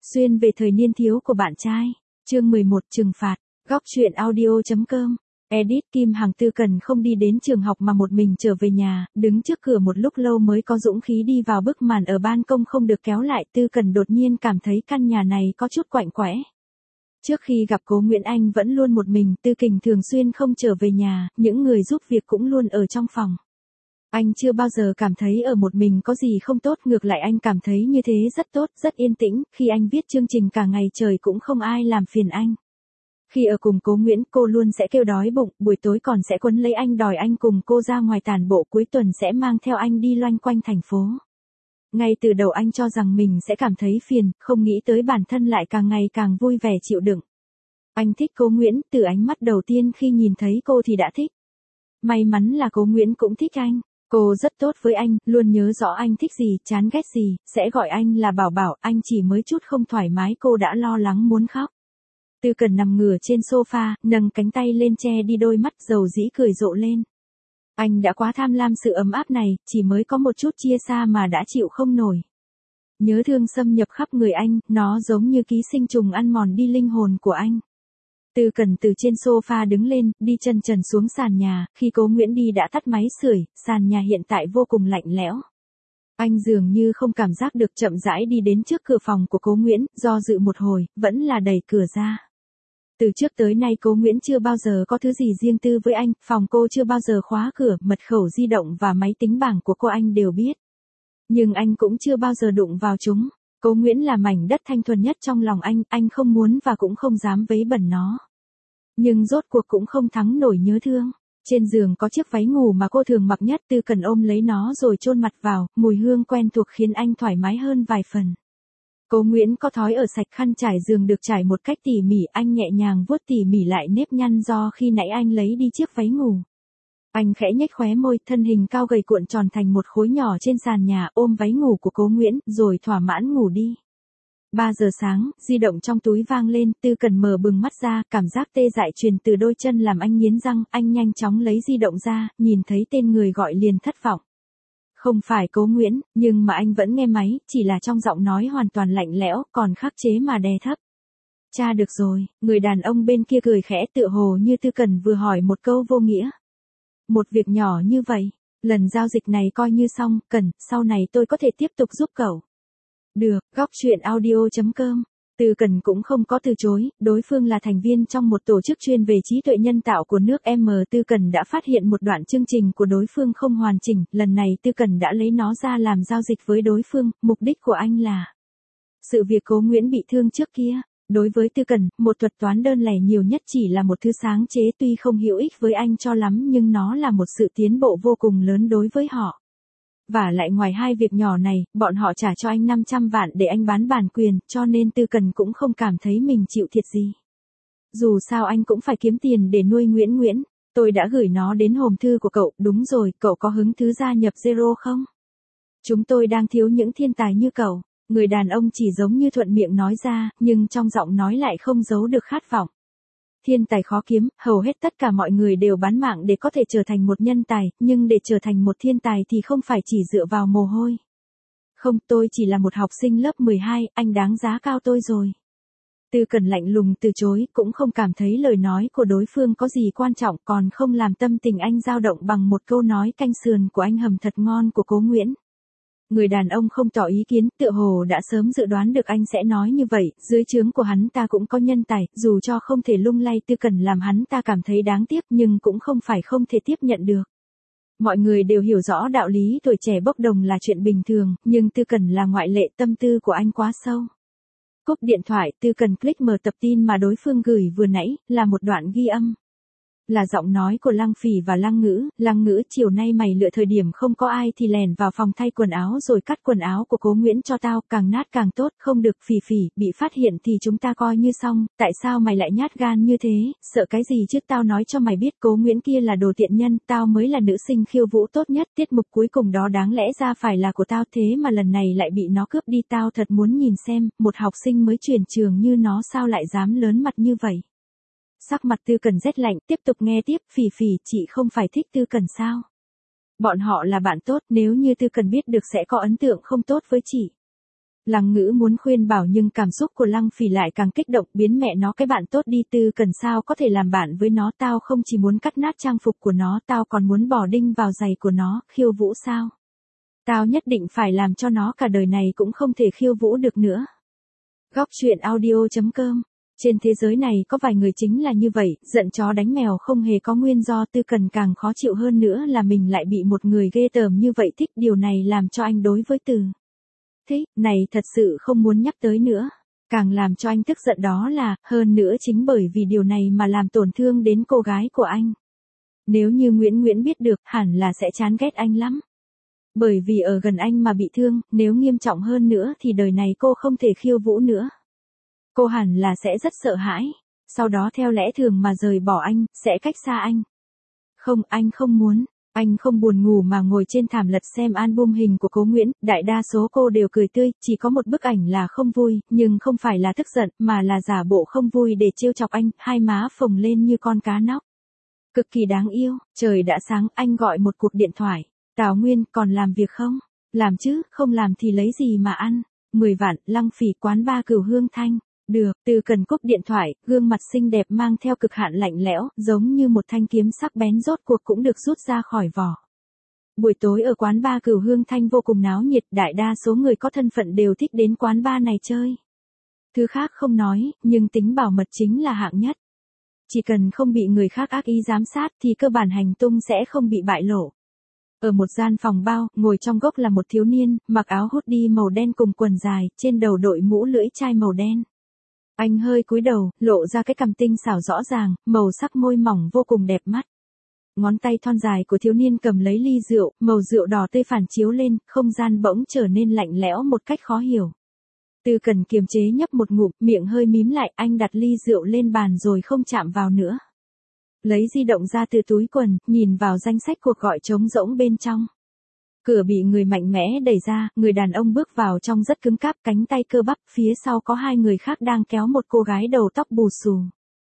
Xuyên về thời niên thiếu của bạn trai. Chương 11 trừng phạt. Góc truyện audio.com. Edit Kim Hằng. Tư Cần không đi đến trường học mà một mình trở về nhà, đứng trước cửa một lúc lâu mới có dũng khí đi vào. Bức màn ở ban công không được kéo lại. Tư Cần đột nhiên cảm thấy căn nhà này có chút quạnh quẽ. Trước khi gặp Cố Nguyễn Anh vẫn luôn một mình, Tư Kình thường xuyên không trở về nhà, những người giúp việc cũng luôn ở trong phòng. Anh chưa bao giờ cảm thấy ở một mình có gì không tốt, ngược lại anh cảm thấy như thế rất tốt, rất yên tĩnh. Khi anh viết chương trình cả ngày trời cũng không ai làm phiền anh. Khi ở cùng Cố Nguyễn, cô luôn sẽ kêu đói bụng, buổi tối còn sẽ quấn lấy anh đòi anh cùng cô ra ngoài tản bộ, cuối tuần sẽ mang theo anh đi loanh quanh thành phố. Ngay từ đầu anh cho rằng mình sẽ cảm thấy phiền, không nghĩ tới bản thân lại càng ngày càng vui vẻ chịu đựng. Anh thích Cố Nguyễn, từ ánh mắt đầu tiên khi nhìn thấy cô thì đã thích. May mắn là Cố Nguyễn cũng thích anh. Cô rất tốt với anh, luôn nhớ rõ anh thích gì, chán ghét gì, sẽ gọi anh là Bảo Bảo. Anh chỉ mới chút không thoải mái cô đã lo lắng muốn khóc. Tư Cần nằm ngửa trên sofa, nâng cánh tay lên che đi đôi mắt, dầu dĩ cười rộ lên. Anh đã quá tham lam sự ấm áp này, chỉ mới có một chút chia xa mà đã chịu không nổi. Nhớ thương xâm nhập khắp người anh, nó giống như ký sinh trùng ăn mòn đi linh hồn của anh. Tư Cần từ trên sofa đứng lên, đi chân trần xuống sàn nhà, khi Cố Nguyễn đi đã tắt máy sưởi, sàn nhà hiện tại vô cùng lạnh lẽo. Anh dường như không cảm giác được, chậm rãi đi đến trước cửa phòng của Cố Nguyễn, do dự một hồi, vẫn là đẩy cửa ra. Từ trước tới nay Cố Nguyễn chưa bao giờ có thứ gì riêng tư với anh, phòng cô chưa bao giờ khóa cửa, mật khẩu di động và máy tính bảng của cô anh đều biết. Nhưng anh cũng chưa bao giờ đụng vào chúng. Cố Nguyễn là mảnh đất thanh thuần nhất trong lòng anh không muốn và cũng không dám vấy bẩn nó. Nhưng rốt cuộc cũng không thắng nổi nhớ thương. Trên giường có chiếc váy ngủ mà cô thường mặc nhất, Tư Cần ôm lấy nó rồi chôn mặt vào, mùi hương quen thuộc khiến anh thoải mái hơn vài phần. Cố Nguyễn có thói ở sạch, khăn trải giường được trải một cách tỉ mỉ, anh nhẹ nhàng vuốt tỉ mỉ lại nếp nhăn do khi nãy anh lấy đi chiếc váy ngủ. Anh khẽ nhếch khóe môi, thân hình cao gầy cuộn tròn thành một khối nhỏ trên sàn nhà, ôm váy ngủ của Cố Nguyễn, rồi thỏa mãn ngủ đi. 3 giờ sáng, di động trong túi vang lên, Tư Cần mở bừng mắt ra, cảm giác tê dại truyền từ đôi chân làm anh nghiến răng, anh nhanh chóng lấy di động ra, nhìn thấy tên người gọi liền thất vọng. Không phải Cố Nguyễn, nhưng mà anh vẫn nghe máy, chỉ là trong giọng nói hoàn toàn lạnh lẽo, còn khắc chế mà đè thấp. Cha được rồi, người đàn ông bên kia cười khẽ, tựa hồ như Tư Cần vừa hỏi một câu vô nghĩa. Một việc nhỏ như vậy, lần giao dịch này coi như xong, Cần, sau này tôi có thể tiếp tục giúp cậu. Được, góc truyện audio.com. Tư Cần cũng không có từ chối, đối phương là thành viên trong một tổ chức chuyên về trí tuệ nhân tạo của nước M. Tư Cần đã phát hiện một đoạn chương trình của đối phương không hoàn chỉnh, lần này Tư Cần đã lấy nó ra làm giao dịch với đối phương, mục đích của anh là sự việc Cố Nguyễn bị thương trước kia. Đối với Tư Cần, một thuật toán đơn lẻ nhiều nhất chỉ là một thứ sáng chế, tuy không hữu ích với anh cho lắm nhưng nó là một sự tiến bộ vô cùng lớn đối với họ. Và lại ngoài hai việc nhỏ này, bọn họ trả cho anh 500 vạn để anh bán bản quyền, cho nên Tư Cần cũng không cảm thấy mình chịu thiệt gì. Dù sao anh cũng phải kiếm tiền để nuôi Nguyễn. Tôi đã gửi nó đến hòm thư của cậu, đúng rồi, cậu có hứng thú gia nhập Zero không? Chúng tôi đang thiếu những thiên tài như cậu. Người đàn ông chỉ giống như thuận miệng nói ra, nhưng trong giọng nói lại không giấu được khát vọng. Thiên tài khó kiếm, hầu hết tất cả mọi người đều bán mạng để có thể trở thành một nhân tài, nhưng để trở thành một thiên tài thì không phải chỉ dựa vào mồ hôi. Không, tôi chỉ là một học sinh lớp 12, anh đáng giá cao tôi rồi. Tư Cần lạnh lùng từ chối, cũng không cảm thấy lời nói của đối phương có gì quan trọng, còn không làm tâm tình anh dao động bằng một câu nói canh sườn của anh hầm thật ngon của Cố Nguyễn. Người đàn ông không tỏ ý kiến, tựa hồ đã sớm dự đoán được anh sẽ nói như vậy, dưới trướng của hắn ta cũng có nhân tài, dù cho không thể lung lay Tư Cần làm hắn ta cảm thấy đáng tiếc nhưng cũng không phải không thể tiếp nhận được. Mọi người đều hiểu rõ đạo lý tuổi trẻ bốc đồng là chuyện bình thường, nhưng Tư Cần là ngoại lệ, tâm tư của anh quá sâu. Cúp điện thoại, Tư Cần click mở tập tin mà đối phương gửi vừa nãy, là một đoạn ghi âm. Là giọng nói của Lăng Phỉ và Lăng Ngữ, chiều nay mày lựa thời điểm không có ai thì lèn vào phòng thay quần áo rồi cắt quần áo của Cố Nguyễn cho tao, càng nát càng tốt, không được Phỉ, bị phát hiện thì chúng ta coi như xong, tại sao mày lại nhát gan như thế, sợ cái gì chứ, tao nói cho mày biết Cố Nguyễn kia là đồ tiện nhân, tao mới là nữ sinh khiêu vũ tốt nhất, tiết mục cuối cùng đó đáng lẽ ra phải là của tao, thế mà lần này lại bị nó cướp đi, tao thật muốn nhìn xem, một học sinh mới chuyển trường như nó sao lại dám lớn mặt như vậy. Sắc mặt Tư Cần rét lạnh, tiếp tục nghe tiếp, Phỉ, chị không phải thích Tư Cần sao? Bọn họ là bạn tốt, nếu như Tư Cần biết được sẽ có ấn tượng không tốt với chị. Lăng Ngữ muốn khuyên bảo nhưng cảm xúc của Lăng Phỉ lại càng kích động, biến mẹ nó cái bạn tốt đi, Tư Cần sao có thể làm bạn với nó, tao không chỉ muốn cắt nát trang phục của nó, tao còn muốn bỏ đinh vào giày của nó, khiêu vũ sao? Tao nhất định phải làm cho nó cả đời này cũng không thể khiêu vũ được nữa. Góc truyện audio.com. Trên thế giới này có vài người chính là như vậy, giận chó đánh mèo không hề có nguyên do. Tư Cần càng khó chịu hơn nữa là mình lại bị một người ghê tởm như vậy thích, điều này làm cho anh đối với Từ Thích này thật sự không muốn nhắc tới nữa. Càng làm cho anh tức giận đó là, hơn nữa chính bởi vì điều này mà làm tổn thương đến cô gái của anh. Nếu như Nguyễn biết được, hẳn là sẽ chán ghét anh lắm. Bởi vì ở gần anh mà bị thương, nếu nghiêm trọng hơn nữa thì đời này cô không thể khiêu vũ nữa. Cô hẳn là sẽ rất sợ hãi, sau đó theo lẽ thường mà rời bỏ anh, sẽ cách xa anh. Không, anh không muốn. Anh không buồn ngủ mà ngồi trên thảm lật xem album hình của Cố Nguyễn, đại đa số cô đều cười tươi, chỉ có một bức ảnh là không vui, nhưng không phải là tức giận, mà là giả bộ không vui để trêu chọc anh, hai má phồng lên như con cá nóc. Cực kỳ đáng yêu. Trời đã sáng, anh gọi một cuộc điện thoại. Tào Nguyên, còn làm việc không? Làm chứ, không làm thì lấy gì mà ăn? 10 vạn, Lăng Phỉ, quán bar Cửu Hương Thanh. Được, Từ Cần cúp điện thoại, gương mặt xinh đẹp mang theo cực hạn lạnh lẽo, giống như một thanh kiếm sắc bén rốt cuộc cũng được rút ra khỏi vỏ. Buổi tối ở quán bar Cửu Hương Thanh vô cùng náo nhiệt, đại đa số người có thân phận đều thích đến quán bar này chơi. Thứ khác không nói, nhưng tính bảo mật chính là hạng nhất. Chỉ cần không bị người khác ác ý giám sát thì cơ bản hành tung sẽ không bị bại lộ. Ở một gian phòng bao, ngồi trong góc là một thiếu niên, mặc áo hoodie màu đen cùng quần dài, trên đầu đội mũ lưỡi chai màu đen. Anh hơi cúi đầu, lộ ra cái cằm tinh xảo rõ ràng, màu sắc môi mỏng vô cùng đẹp mắt. Ngón tay thon dài của thiếu niên cầm lấy ly rượu, màu rượu đỏ tươi phản chiếu lên, không gian bỗng trở nên lạnh lẽo một cách khó hiểu. Từ Cần kiềm chế nhấp một ngụm, miệng hơi mím lại, anh đặt ly rượu lên bàn rồi không chạm vào nữa. Lấy di động ra từ túi quần, nhìn vào danh sách cuộc gọi trống rỗng bên trong. Cửa bị người mạnh mẽ đẩy ra, người đàn ông bước vào trong rất cứng cáp, cánh tay cơ bắp, phía sau có hai người khác đang kéo một cô gái đầu tóc bù xù.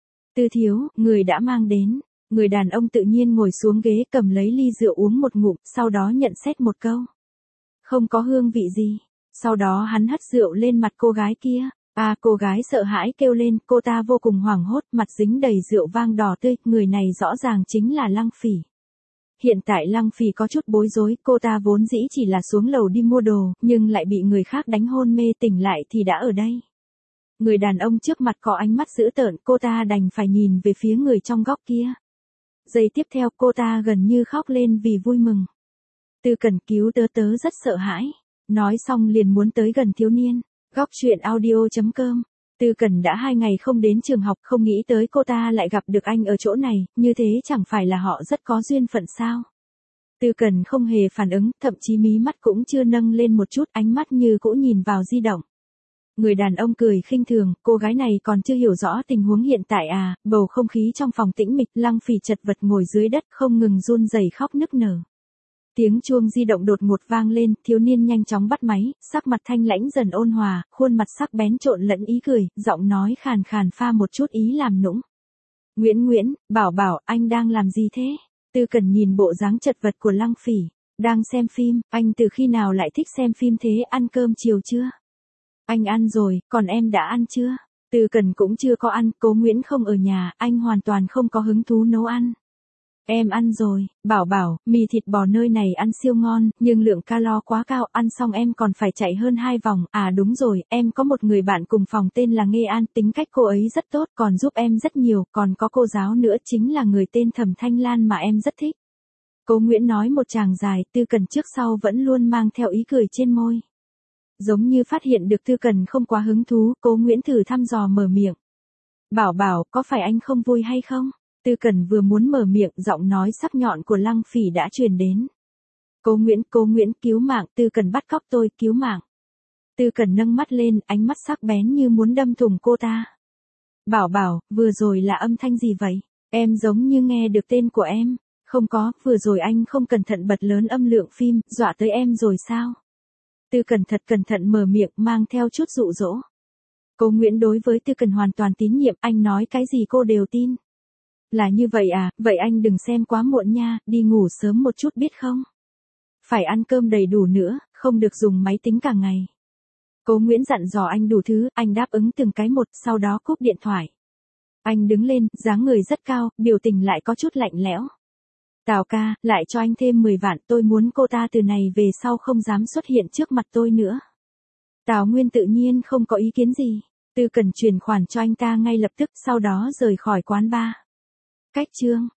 Tư thiếu, người đã mang đến. Người đàn ông tự nhiên ngồi xuống ghế cầm lấy ly rượu uống một ngụm, sau đó nhận xét một câu. Không có hương vị gì. Sau đó hắn hất rượu lên mặt cô gái kia. Cô gái sợ hãi kêu lên, cô ta vô cùng hoảng hốt, mặt dính đầy rượu vang đỏ tươi, người này rõ ràng chính là Lăng Phỉ. Hiện tại Lăng Phỉ có chút bối rối, cô ta vốn dĩ chỉ là xuống lầu đi mua đồ, nhưng lại bị người khác đánh hôn mê, tỉnh lại thì đã ở đây. Người đàn ông trước mặt có ánh mắt dữ tợn, cô ta đành phải nhìn về phía người trong góc kia. Giây tiếp theo cô ta gần như khóc lên vì vui mừng. Tư Cần cứu tớ rất sợ hãi. Nói xong liền muốn tới gần thiếu niên. Góc truyện audio.com. Tư Cần đã 2 ngày không đến trường học, không nghĩ tới cô ta lại gặp được anh ở chỗ này, như thế chẳng phải là họ rất có duyên phận sao? Tư Cần không hề phản ứng, thậm chí mí mắt cũng chưa nâng lên một chút, ánh mắt như cũ nhìn vào di động. Người đàn ông cười khinh thường, cô gái này còn chưa hiểu rõ tình huống hiện tại à? Bầu không khí trong phòng tĩnh mịch, Lăng Phỉ chật vật ngồi dưới đất không ngừng run rẩy khóc nức nở. Tiếng chuông di động đột ngột vang lên, thiếu niên nhanh chóng bắt máy, sắc mặt thanh lãnh dần ôn hòa, khuôn mặt sắc bén trộn lẫn ý cười, giọng nói khàn khàn pha một chút ý làm nũng. Nguyễn, bảo, anh đang làm gì thế? Tư Cần nhìn bộ dáng chật vật của Lăng Phỉ. Đang xem phim, anh từ khi nào lại thích xem phim thế, ăn cơm chiều chưa? Anh ăn rồi, còn em đã ăn chưa? Tư Cần cũng chưa có ăn, Cố Nguyễn không ở nhà, anh hoàn toàn không có hứng thú nấu ăn. Em ăn rồi, bảo, mì thịt bò nơi này ăn siêu ngon, nhưng lượng calo quá cao, ăn xong em còn phải chạy hơn 2 vòng. À đúng rồi, em có một người bạn cùng phòng tên là Nghê An, tính cách cô ấy rất tốt, còn giúp em rất nhiều, còn có cô giáo nữa chính là người tên Thẩm Thanh Lan mà em rất thích. Cố Nguyễn nói một tràng dài, Tư Cần trước sau vẫn luôn mang theo ý cười trên môi. Giống như phát hiện được Tư Cần không quá hứng thú, Cố Nguyễn thử thăm dò mở miệng. Bảo, có phải anh không vui hay không? Tư Cần vừa muốn mở miệng, giọng nói sắc nhọn của Lăng Phỉ đã truyền đến. Cố Nguyễn, cứu mạng, Tư Cần bắt cóc tôi, cứu mạng. Tư Cần nâng mắt lên, ánh mắt sắc bén như muốn đâm thủng cô ta. Bảo, vừa rồi là âm thanh gì vậy? Em giống như nghe được tên của em. Không có, vừa rồi anh không cẩn thận bật lớn âm lượng phim, dọa tới em rồi sao? Tư Cần thật cẩn thận mở miệng, mang theo chút dụ dỗ. Cố Nguyễn đối với Tư Cần hoàn toàn tín nhiệm, anh nói cái gì cô đều tin. Là như vậy à, vậy anh đừng xem quá muộn nha, đi ngủ sớm một chút biết không? Phải ăn cơm đầy đủ nữa, không được dùng máy tính cả ngày. Cố Nguyễn dặn dò anh đủ thứ, anh đáp ứng từng cái một, sau đó cúp điện thoại. Anh đứng lên, dáng người rất cao, biểu tình lại có chút lạnh lẽo. Tào ca, lại cho anh thêm 10 vạn, tôi muốn cô ta từ này về sau không dám xuất hiện trước mặt tôi nữa. Tào Nguyên tự nhiên không có ý kiến gì. Tư Cần chuyển khoản cho anh ta ngay lập tức, sau đó rời khỏi quán bar. Cách chương